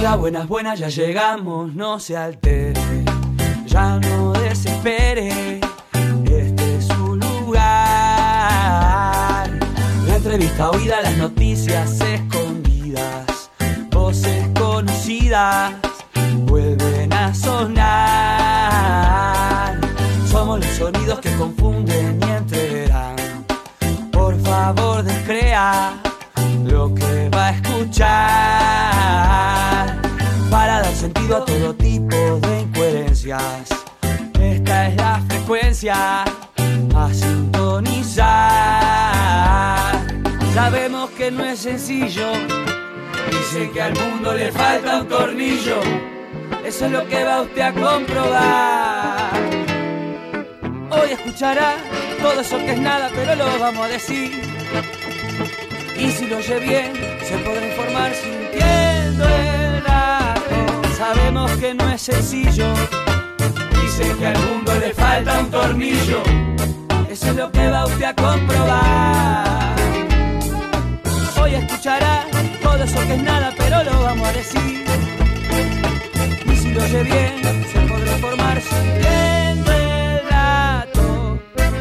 Hola, buenas, buenas, ya llegamos, no se altere, ya no desespere, este es su lugar. La entrevista oída, las noticias escondidas, voces conocidas vuelven a sonar. Somos los sonidos que confunden y entreverán. Por favor, descrea lo que va a escuchar, para dar sentido a todo tipo de incoherencias. Esta es la frecuencia a sintonizar. Sabemos que no es sencillo, dicen que al mundo le falta un tornillo. Eso es lo que va usted a comprobar. Hoy escuchará todo eso que es nada, pero lo vamos a decir. Y si lo oye bien, se podrá informar sintiendo el dato. Sabemos que no es sencillo, dicen que al mundo le falta un tornillo. Eso es lo que va usted a comprobar. Hoy escuchará todo eso que es nada, pero lo vamos a decir. Y si lo oye bien, se podrá informar sintiendo el dato.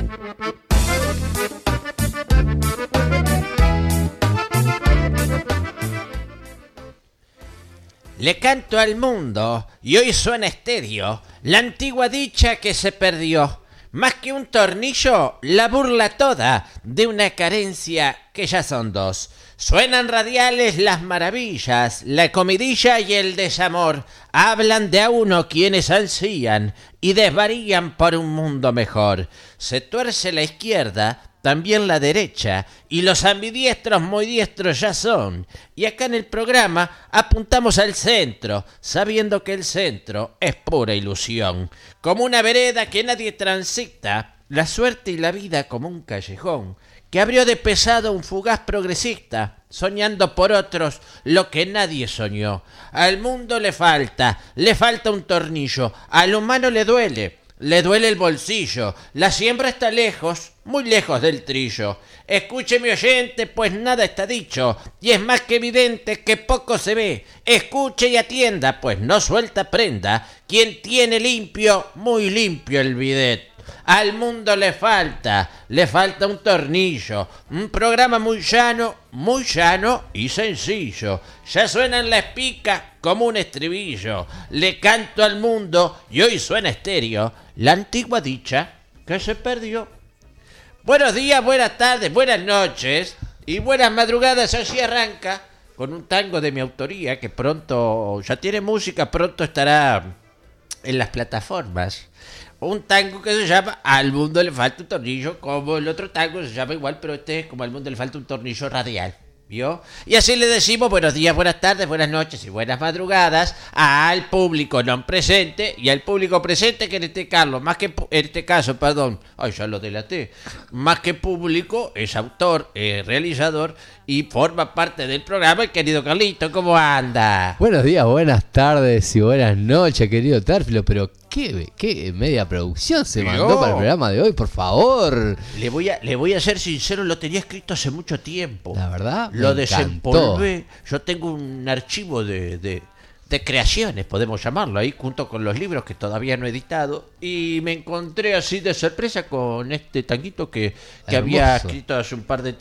Le canto al mundo y hoy suena estéreo la antigua dicha que se perdió. Más que un tornillo, la burla toda de una carencia que ya son dos. Suenan radiales las maravillas, la comidilla y el desamor. Hablan de a uno quienes ansían y desvarían por un mundo mejor. Se tuerce la izquierda, también la derecha, y los ambidiestros muy diestros ya son. Y acá en el programa apuntamos al centro, sabiendo que el centro es pura ilusión. Como una vereda que nadie transita, la suerte y la vida como un callejón, que abrió de pesado un fugaz progresista, soñando por otros lo que nadie soñó. Al mundo le falta un tornillo, al humano le duele el bolsillo, la siembra está lejos, muy lejos del trillo. Escúcheme oyente, pues nada está dicho, y es más que evidente que poco se ve. Escuche y atienda, pues no suelta prenda, quien tiene limpio, muy limpio el bidet. Al mundo le falta un tornillo, un programa muy llano y sencillo. Ya suena en la espica como un estribillo. Le canto al mundo y hoy suena estéreo la antigua dicha que se perdió. Buenos días, buenas tardes, buenas noches y buenas madrugadas. Así arranca con un tango de mi autoría que pronto ya tiene música, pronto estará en las plataformas. Un tango que se llama Al mundo le falta un tornillo, como el otro tango se llama igual, pero este es como Al mundo le falta un tornillo radial, ¿vio? Y así le decimos buenos días, buenas tardes, buenas noches y buenas madrugadas al público no presente y al público presente, que en este caso, más que público, es autor, realizador y forma parte del programa el querido Carlito. ¿Cómo anda? Buenos días, buenas tardes y buenas noches, querido Tárfilo, pero qué media producción se mandó para el programa de hoy, por favor. Le voy a ser sincero, lo tenía escrito hace mucho tiempo. La verdad, lo desempolvé. Yo tengo un archivo de creaciones, podemos llamarlo, ahí junto con los libros que todavía no he editado, y me encontré así de sorpresa con este tanguito que había escrito hace un par de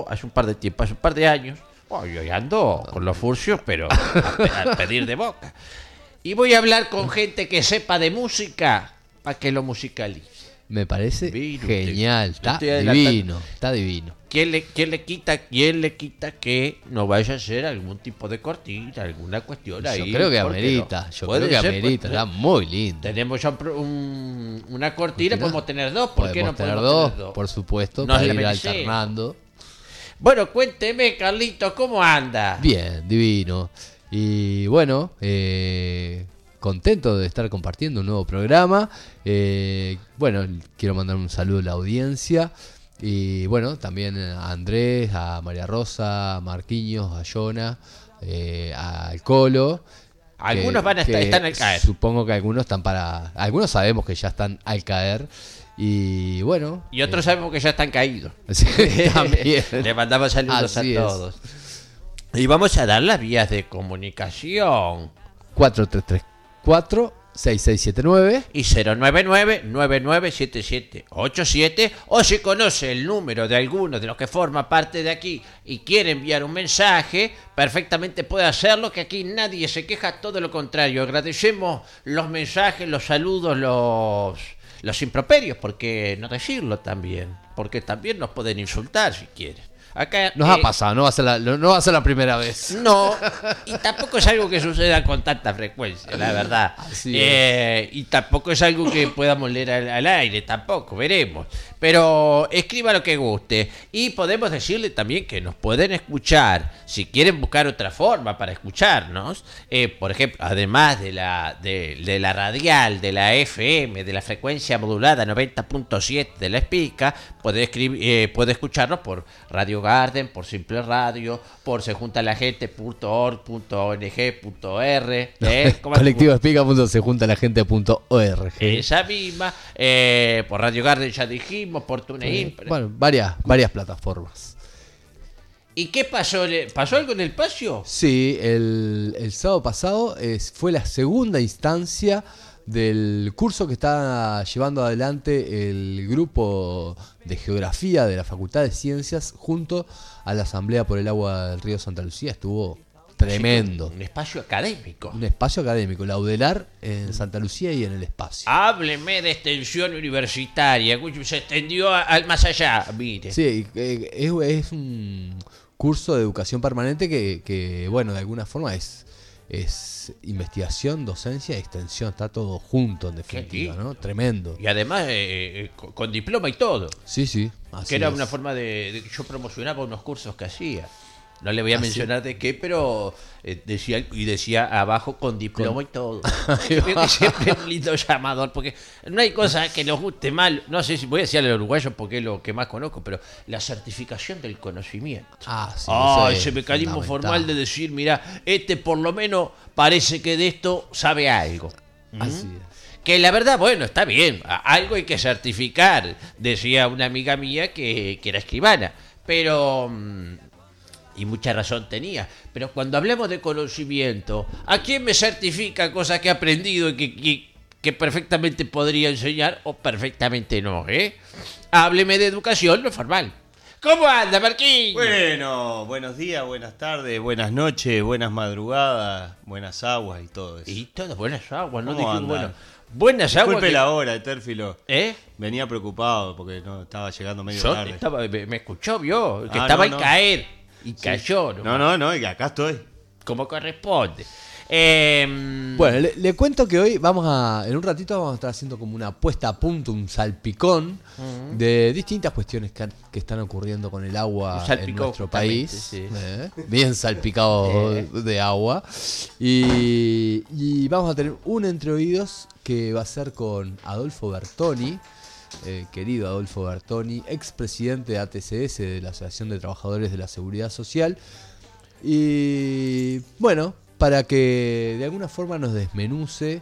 años. Hoy ando con los furcios, pero a pedir de boca. Y voy a hablar con gente que sepa de música para que lo musicalice. Me parece genial, está divino. ¿Quién le quita que no vaya a hacer algún tipo de cortina, alguna cuestión ahí? Yo creo que amerita, está muy lindo. Tenemos ya una cortina, podemos tener dos, ¿por qué no podemos tener dos? Por supuesto, para ir alternando. Bueno, cuénteme, Carlito, ¿cómo anda? Bien, divino. Y bueno, contento de estar compartiendo un nuevo programa. Bueno, quiero mandar un saludo a la audiencia. Y bueno, también a Andrés, a María Rosa, a Marquinhos, a Jonah, al Colo. Algunos están al caer. Supongo que algunos algunos sabemos que ya están al caer. Y bueno. Y otros sabemos que ya están caídos. Sí, también. Le mandamos saludos a todos. Y vamos a dar las vías de comunicación. 4334-6679. Y 099-997787. O si conoce el número de alguno de los que forma parte de aquí y quiere enviar un mensaje, perfectamente puede hacerlo, que aquí nadie se queja, todo lo contrario. Agradecemos los mensajes, los saludos, los improperios, porque no decirlo también, porque también nos pueden insultar si quieren. Acá, Nos ha pasado, no va a ser la primera vez. No, y tampoco es algo que suceda con tanta frecuencia, la verdad. Y tampoco es algo que podamos leer al aire, tampoco, veremos. Pero escriba lo que guste. Y podemos decirle también que nos pueden escuchar, si quieren buscar otra forma para escucharnos. Por ejemplo, además de la radial, de la FM, de la frecuencia modulada 90.7 de la Espica, puede escucharnos por Radio Garden, por Simple Radio, por sejuntalagente.org.ong.r, colectivoespica.sejuntalagente.org. esa misma, por Radio Garden ya dijimos, por TuneIn. Bueno, varias plataformas. ¿Y qué pasó? ¿Pasó algo en el patio? Sí, el sábado pasado fue la segunda instancia del curso que está llevando adelante el grupo de geografía de la Facultad de Ciencias junto a la Asamblea por el Agua del Río Santa Lucía. Estuvo tremendo. Un espacio académico. Un espacio académico, la UDELAR en Santa Lucía y en el espacio. Hábleme de extensión universitaria. Se extendió al más allá, mire. Sí, es un curso de educación permanente que bueno, de alguna forma es investigación, docencia y extensión, está todo junto en definitiva, ¿no? Tremendo. Y además con diploma y todo. Sí, así que era es. una forma de yo promocionaba unos cursos que hacía. No le voy a mencionar de qué, pero decía abajo con diploma y todo. Creo que siempre es un lindo llamador, porque no hay cosa que nos guste mal. No sé si voy a decir al uruguayo porque es lo que más conozco, pero la certificación del conocimiento. Sí, ese mecanismo formal de decir, mira, por lo menos parece que de esto sabe algo. Así es. Que la verdad, bueno, está bien, algo hay que certificar, decía una amiga mía que era escribana, pero... y mucha razón tenía, pero cuando hablamos de conocimiento, ¿a quién me certifica cosas que he aprendido y que perfectamente podría enseñar o perfectamente no? Hábleme de educación no formal. ¿Cómo anda, Marquín? Bueno, buenos días, buenas tardes, buenas noches, buenas madrugadas, buenas aguas y todo eso. Y todas buenas aguas, no ¿Cómo dije anda? bueno. Buenas aguas. Disculpe la hora, Etérfilo. ¿Eh? Venía preocupado porque no estaba llegando medio Yo tarde. me escuchó, vio, que Ah, estaba no. en caer. Y cayó, No, y acá estoy. como corresponde. Bueno, le cuento que hoy en un ratito vamos a estar haciendo como una puesta a punto, un salpicón de distintas cuestiones que están ocurriendo con el agua en nuestro país. Sí. Bien salpicado de agua. Y vamos a tener un entre oídos que va a ser con Adolfo Bertoni. Querido Adolfo Bertoni, expresidente de ATCS, de la Asociación de Trabajadores de la Seguridad Social. Y bueno, para que de alguna forma nos desmenuce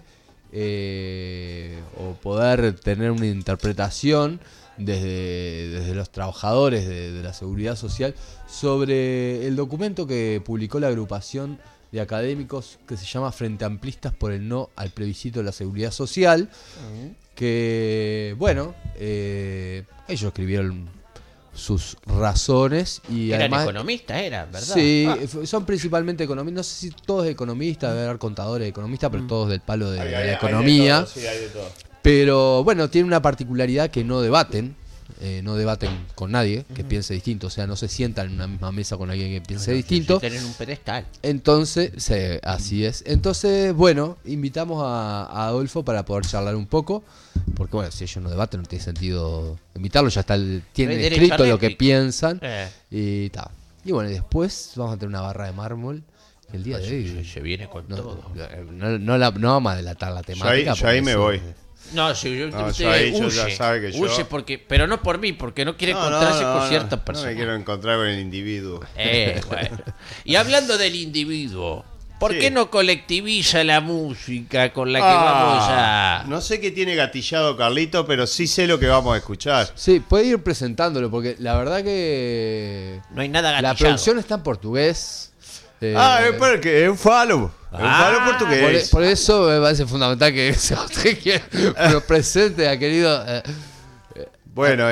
o poder tener una interpretación desde los trabajadores de la Seguridad Social sobre el documento que publicó la agrupación de académicos que se llama Frente Amplistas por el No al Plebiscito de la Seguridad Social. Que, bueno, ellos escribieron sus razones y eran además... economistas, ¿verdad? Sí, son principalmente economistas, no sé si todos economistas, debe haber contadores economistas, pero todos del palo de la economía. Hay de todo, sí, hay de todo. Pero, bueno, tienen una particularidad que no debaten con nadie que piense distinto, o sea, no se sientan en una misma mesa con alguien que piense distinto. Tienen un pedestal. Entonces, sí, así es. Entonces, bueno, invitamos a Adolfo para poder charlar un poco, porque bueno, si ellos no debaten no tiene sentido invitarlo, ya tienen derecho escrito a lo que réplica. piensan y tal. Y bueno, y después vamos a tener una barra de mármol que el día de hoy Se viene con todo. no vamos a delatar la temática. Yo ahí me voy. No, si No, usted yo ahí yo huye, ya sabe que yo- huye porque, pero no por mí, porque no quiere encontrarse con ciertas No personas. me quiero encontrar con el individuo. Bueno. Y hablando del individuo, ¿por Sí. qué no colectiviza la música con la que vamos a...? No sé qué tiene gatillado Carlito, pero sí sé lo que vamos a escuchar. Sí, puede ir presentándolo, porque la verdad que No hay nada la gatillado. producción está en portugués. Porque es un falo. Es un falo portugués. Por eso me parece fundamental que usted nos presente a querido. Bueno,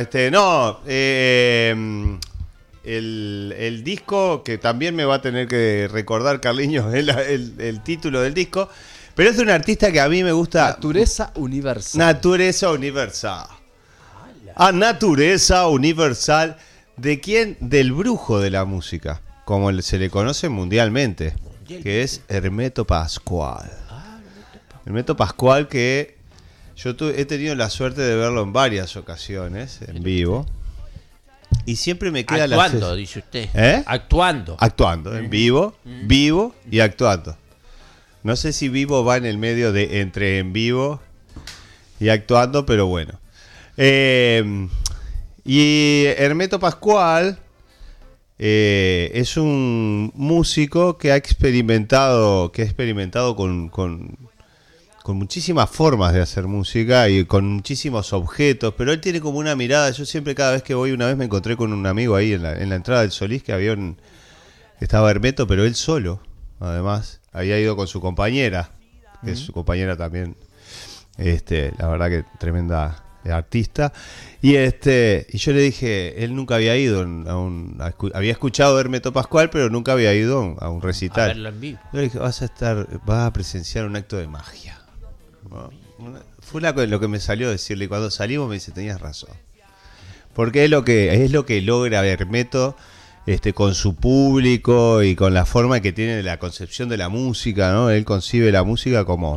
el disco que también me va a tener que recordar Carliños el título del disco, pero es de un artista que a mí me gusta. Natureza Universal. Natureza Universal. A Natureza Universal. ¿De quién? Del brujo de la música, como se le conoce mundialmente, que es Hermeto Pascual. Hermeto Pascual, que yo he tenido la suerte de verlo en varias ocasiones en vivo. Y siempre me queda actuando, dice usted. Actuando. Actuando, en vivo, vivo y actuando. No sé si vivo va en el medio de entre en vivo y actuando, pero bueno. Y Hermeto Pascual es un músico que ha experimentado con muchísimas formas de hacer música y con muchísimos objetos, pero él tiene como una mirada. Yo siempre, cada vez que voy, una vez me encontré con un amigo ahí en la entrada del Solís, que estaba Hermeto, pero él solo, además, había ido con su compañera, que es su compañera también, la verdad que tremenda artista, y yo le dije, él nunca había ido había escuchado a Hermeto Pascual, pero nunca había ido a un recital. A verlo en vivo. Yo le dije, vas a presenciar un acto de magia. Fue lo que me salió decirle, y cuando salimos me dice, tenías razón, porque es lo que logra Hermeto con su público y con la forma que tiene de la concepción de la música, ¿no? Él concibe la música como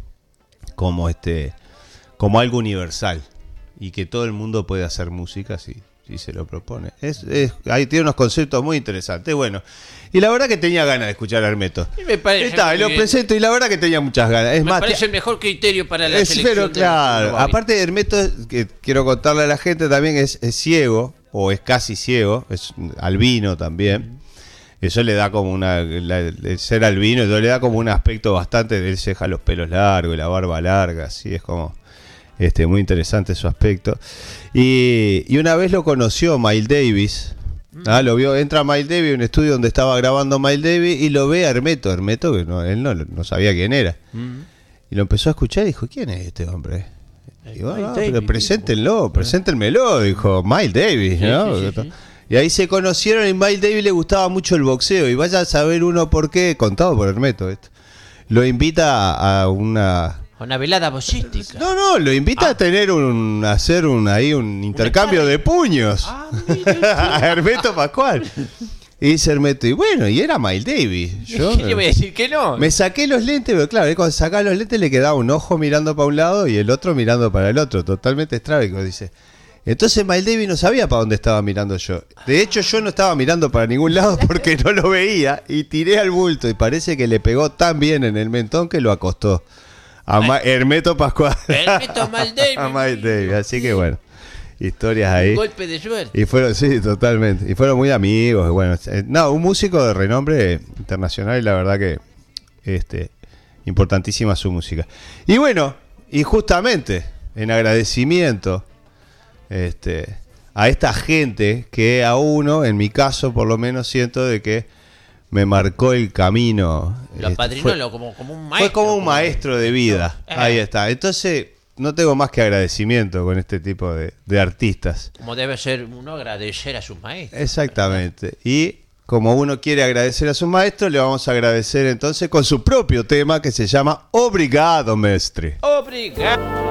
algo universal y que todo el mundo puede hacer música si se lo propone. Ahí tiene unos conceptos muy interesantes. Bueno, y la verdad que tenía ganas de escuchar a Hermeto. Y me parece lo presento, y la verdad que tenía muchas ganas. Me parece el mejor criterio para la selección. Pero claro, aparte de Hermeto, que quiero contarle a la gente también, es ciego, o es casi ciego, es albino también. Eso le da como el ser albino, le da como un aspecto bastante, él se deja los pelos largos y la barba larga, así es como muy interesante su aspecto. Y una vez lo conoció Miles Davis. Lo vio, entra Miles Davis a un estudio donde estaba grabando Miles Davis y lo ve a Hermeto que él no sabía quién era. Y lo empezó a escuchar y dijo, ¿quién es este hombre? Y digo, pero preséntenmelo, dijo Miles Davis, ¿no? Sí. Y ahí se conocieron, y Miles Davis le gustaba mucho el boxeo, y vaya a saber uno por qué, contado por Hermeto esto. Lo invita a una velada boxística. No, lo invita a tener hacer un intercambio de puños. A Hermeto Pascual. Y dice Hermeto, y bueno, y era Miles Davis. Yo le voy a decir que no. Me saqué los lentes, pero claro, cuando sacaba los lentes le quedaba un ojo mirando para un lado y el otro mirando para el otro, totalmente estrábico, dice. Entonces Miles Davis no sabía para dónde estaba mirando yo. De hecho, yo no estaba mirando para ningún lado porque no lo veía, y tiré al bulto, y parece que le pegó tan bien en el mentón que lo acostó a Hermeto Pascual. Hermeto Miles Davis. A Miles Davis, así que bueno, historias ahí. Un golpe de suerte. Y fueron, sí, totalmente. Y fueron muy amigos. Y bueno, un músico de renombre internacional, y la verdad que importantísima su música. Y bueno, y justamente en agradecimiento a esta gente que a uno, en mi caso por lo menos, siento de que me marcó el camino. Lo apadrinó como un maestro. Fue como un maestro de vida. Ahí está. Entonces, no tengo más que agradecimiento con este tipo de artistas. Como debe ser uno agradecer a sus maestros. Exactamente. Y como uno quiere agradecer a sus maestros, le vamos a agradecer entonces con su propio tema que se llama Obrigado, Mestre. Obrigado.